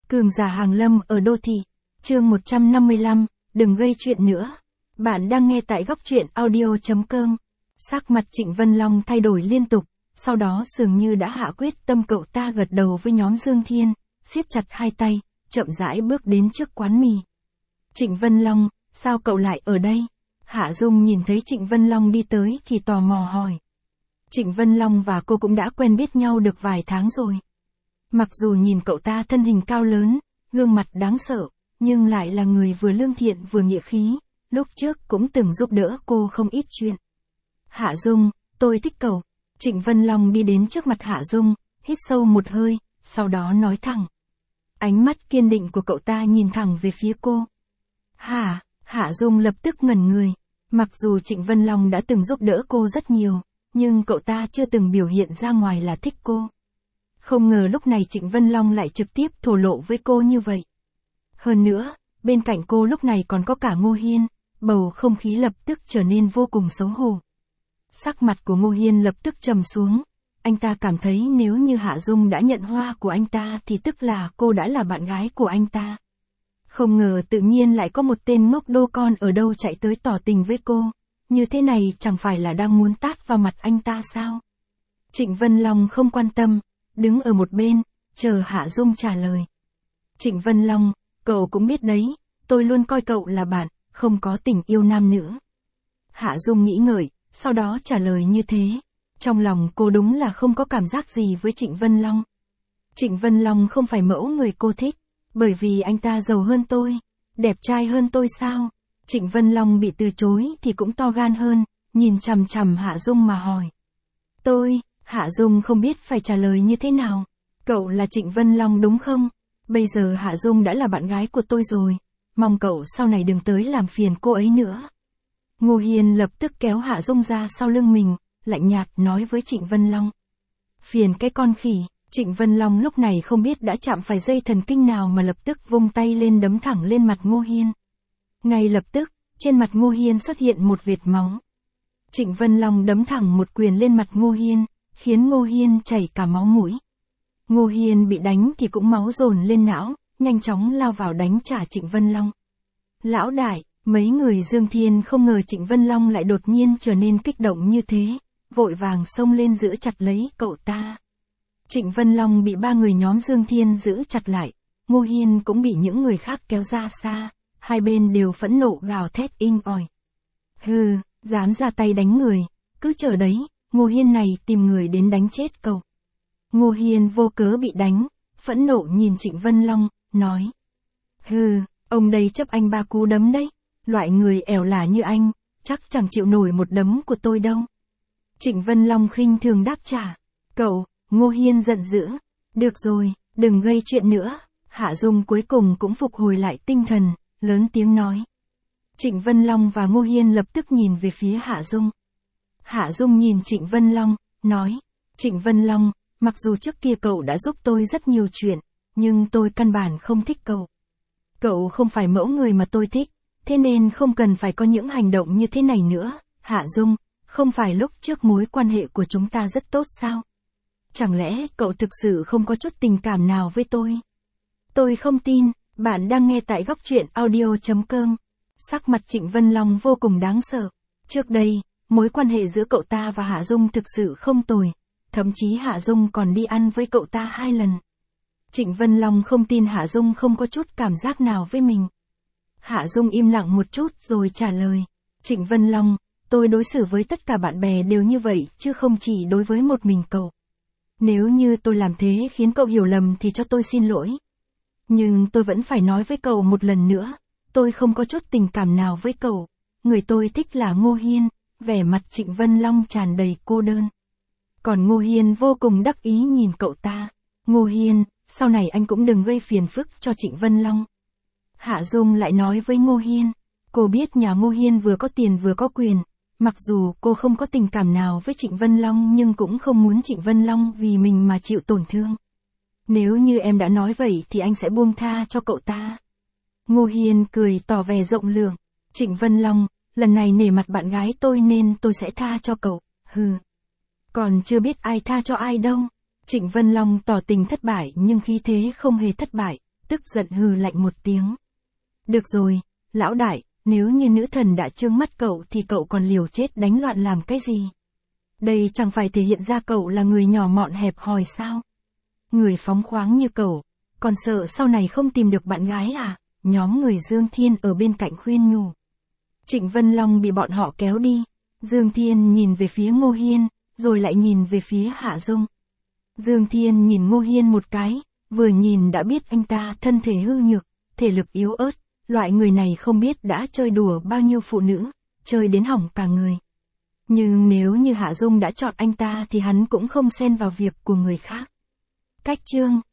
Cường giả hàng lâm ở đô thị. Chương 155, đừng gây chuyện nữa. Bạn đang nghe tại góc truyện audio.com. Sắc mặt Trịnh Vân Long thay đổi liên tục, sau đó dường như đã hạ quyết tâm. Cậu ta gật đầu với nhóm Dương Thiên, siết chặt hai tay, chậm rãi bước đến trước quán mì. Trịnh Vân Long, sao cậu lại ở đây? Hạ Dung nhìn thấy Trịnh Vân Long đi tới thì tò mò hỏi. Trịnh Vân Long và cô cũng đã quen biết nhau được vài tháng rồi. Mặc dù nhìn cậu ta thân hình cao lớn, gương mặt đáng sợ, nhưng lại là người vừa lương thiện vừa nghĩa khí, lúc trước cũng từng giúp đỡ cô không ít chuyện. Hạ Dung, tôi thích cậu. Trịnh Vân Long đi đến trước mặt Hạ Dung, hít sâu một hơi, sau đó nói thẳng. Ánh mắt kiên định của cậu ta nhìn thẳng về phía cô. Hạ Dung lập tức ngẩn người. Mặc dù Trịnh Vân Long đã từng giúp đỡ cô rất nhiều, nhưng cậu ta chưa từng biểu hiện ra ngoài là thích cô. Không ngờ lúc này Trịnh Vân Long lại trực tiếp thổ lộ với cô như vậy. Hơn nữa, bên cạnh cô lúc này còn có cả Ngô Hiên, bầu không khí lập tức trở nên vô cùng xấu hổ. Sắc mặt của Ngô Hiên lập tức trầm xuống, anh ta cảm thấy nếu như Hạ Dung đã nhận hoa của anh ta thì tức là cô đã là bạn gái của anh ta. Không ngờ tự nhiên lại có một tên ngốc đô con ở đâu chạy tới tỏ tình với cô, như thế này chẳng phải là đang muốn tát vào mặt anh ta sao? Trịnh Vân Long không quan tâm, đứng ở một bên, chờ Hạ Dung trả lời. Trịnh Vân Long, cậu cũng biết đấy, tôi luôn coi cậu là bạn, không có tình yêu nam nữ. Hạ Dung nghĩ ngợi, sau đó trả lời như thế. Trong lòng cô đúng là không có cảm giác gì với Trịnh Vân Long. Trịnh Vân Long không phải mẫu người cô thích, bởi vì anh ta giàu hơn tôi, đẹp trai hơn tôi sao? Trịnh Vân Long bị từ chối thì cũng to gan hơn, nhìn chằm chằm Hạ Dung mà hỏi. Hạ Dung không biết phải trả lời như thế nào. Cậu là Trịnh Vân Long đúng không? Bây giờ Hạ Dung đã là bạn gái của tôi rồi, mong cậu sau này đừng tới làm phiền cô ấy nữa. Ngô Hiên lập tức kéo Hạ Dung ra sau lưng mình, lạnh nhạt nói với Trịnh Vân Long. Phiền cái con khỉ. Trịnh Vân Long lúc này không biết đã chạm phải dây thần kinh nào mà lập tức vung tay lên đấm thẳng lên mặt Ngô Hiên. Ngay lập tức, trên mặt Ngô Hiên xuất hiện một vệt máu. Trịnh Vân Long đấm thẳng một quyền lên mặt Ngô Hiên, khiến Ngô Hiên chảy cả máu mũi. Ngô Hiên bị đánh thì cũng máu dồn lên não, nhanh chóng lao vào đánh trả Trịnh Vân Long. Lão đại, mấy người Dương Thiên không ngờ Trịnh Vân Long lại đột nhiên trở nên kích động như thế, vội vàng xông lên giữ chặt lấy cậu ta. Trịnh Vân Long bị ba người nhóm Dương Thiên giữ chặt lại, Ngô Hiên cũng bị những người khác kéo ra xa, hai bên đều phẫn nộ gào thét inh ỏi. Hừ, dám ra tay đánh người, cứ chờ đấy, Ngô Hiên này tìm người đến đánh chết cậu. Ngô Hiên vô cớ bị đánh, phẫn nộ nhìn Trịnh Vân Long, nói. Hừ, ông đây chấp anh ba cú đấm đấy, loại người ẻo lả như anh, chắc chẳng chịu nổi một đấm của tôi đâu. Trịnh Vân Long khinh thường đáp trả. Cậu, Ngô Hiên giận dữ. Được rồi, đừng gây chuyện nữa. Hạ Dung cuối cùng cũng phục hồi lại tinh thần, lớn tiếng nói. Trịnh Vân Long và Ngô Hiên lập tức nhìn về phía Hạ Dung. Hạ Dung nhìn Trịnh Vân Long, nói. Trịnh Vân Long, mặc dù trước kia cậu đã giúp tôi rất nhiều chuyện, nhưng tôi căn bản không thích cậu. Cậu không phải mẫu người mà tôi thích, thế nên không cần phải có những hành động như thế này nữa. Hạ Dung, không phải lúc trước mối quan hệ của chúng ta rất tốt sao? Chẳng lẽ cậu thực sự không có chút tình cảm nào với tôi? Tôi không tin. Bạn đang nghe tại góc truyện audio.com. Sắc mặt Trịnh Vân Long vô cùng đáng sợ. Trước đây, mối quan hệ giữa cậu ta và Hạ Dung thực sự không tồi. Thậm chí Hạ Dung còn đi ăn với cậu ta 2 lần. Trịnh Vân Long không tin Hạ Dung không có chút cảm giác nào với mình. Hạ Dung im lặng một chút rồi trả lời. Trịnh Vân Long, tôi đối xử với tất cả bạn bè đều như vậy chứ không chỉ đối với một mình cậu. Nếu như tôi làm thế khiến cậu hiểu lầm thì cho tôi xin lỗi. Nhưng tôi vẫn phải nói với cậu một lần nữa, tôi không có chút tình cảm nào với cậu. Người tôi thích là Ngô Hiên. Vẻ mặt Trịnh Vân Long tràn đầy cô đơn. Còn Ngô Hiên vô cùng đắc ý nhìn cậu ta. Ngô Hiên, sau này anh cũng đừng gây phiền phức cho Trịnh Vân Long. Hạ Dung lại nói với Ngô Hiên. Cô biết nhà Ngô Hiên vừa có tiền vừa có quyền. Mặc dù cô không có tình cảm nào với Trịnh Vân Long nhưng cũng không muốn Trịnh Vân Long vì mình mà chịu tổn thương. Nếu như em đã nói vậy thì anh sẽ buông tha cho cậu ta. Ngô Hiên cười tỏ vẻ rộng lượng. Trịnh Vân Long, lần này nể mặt bạn gái tôi nên tôi sẽ tha cho cậu. Hừ. Còn chưa biết ai tha cho ai đâu. Trịnh Vân Long tỏ tình thất bại nhưng khí thế không hề thất bại. tức giận hừ lạnh một tiếng. Được rồi, lão đại, nếu như nữ thần đã trương mắt cậu thì cậu còn liều chết đánh loạn làm cái gì? Đây chẳng phải thể hiện ra cậu là người nhỏ mọn hẹp hòi sao? Người phóng khoáng như cậu, còn sợ sau này không tìm được bạn gái à? Nhóm người Dương Thiên ở bên cạnh khuyên nhủ. Trịnh Vân Long bị bọn họ kéo đi. Dương Thiên nhìn về phía Ngô Hiên, rồi lại nhìn về phía Hạ Dung. Dương Thiên nhìn Ngô Hiên một cái, vừa nhìn đã biết anh ta thân thể hư nhược, thể lực yếu ớt, loại người này không biết đã chơi đùa bao nhiêu phụ nữ, chơi đến hỏng cả người. Nhưng nếu như Hạ Dung đã chọn anh ta thì hắn cũng không xen vào việc của người khác. Cách chương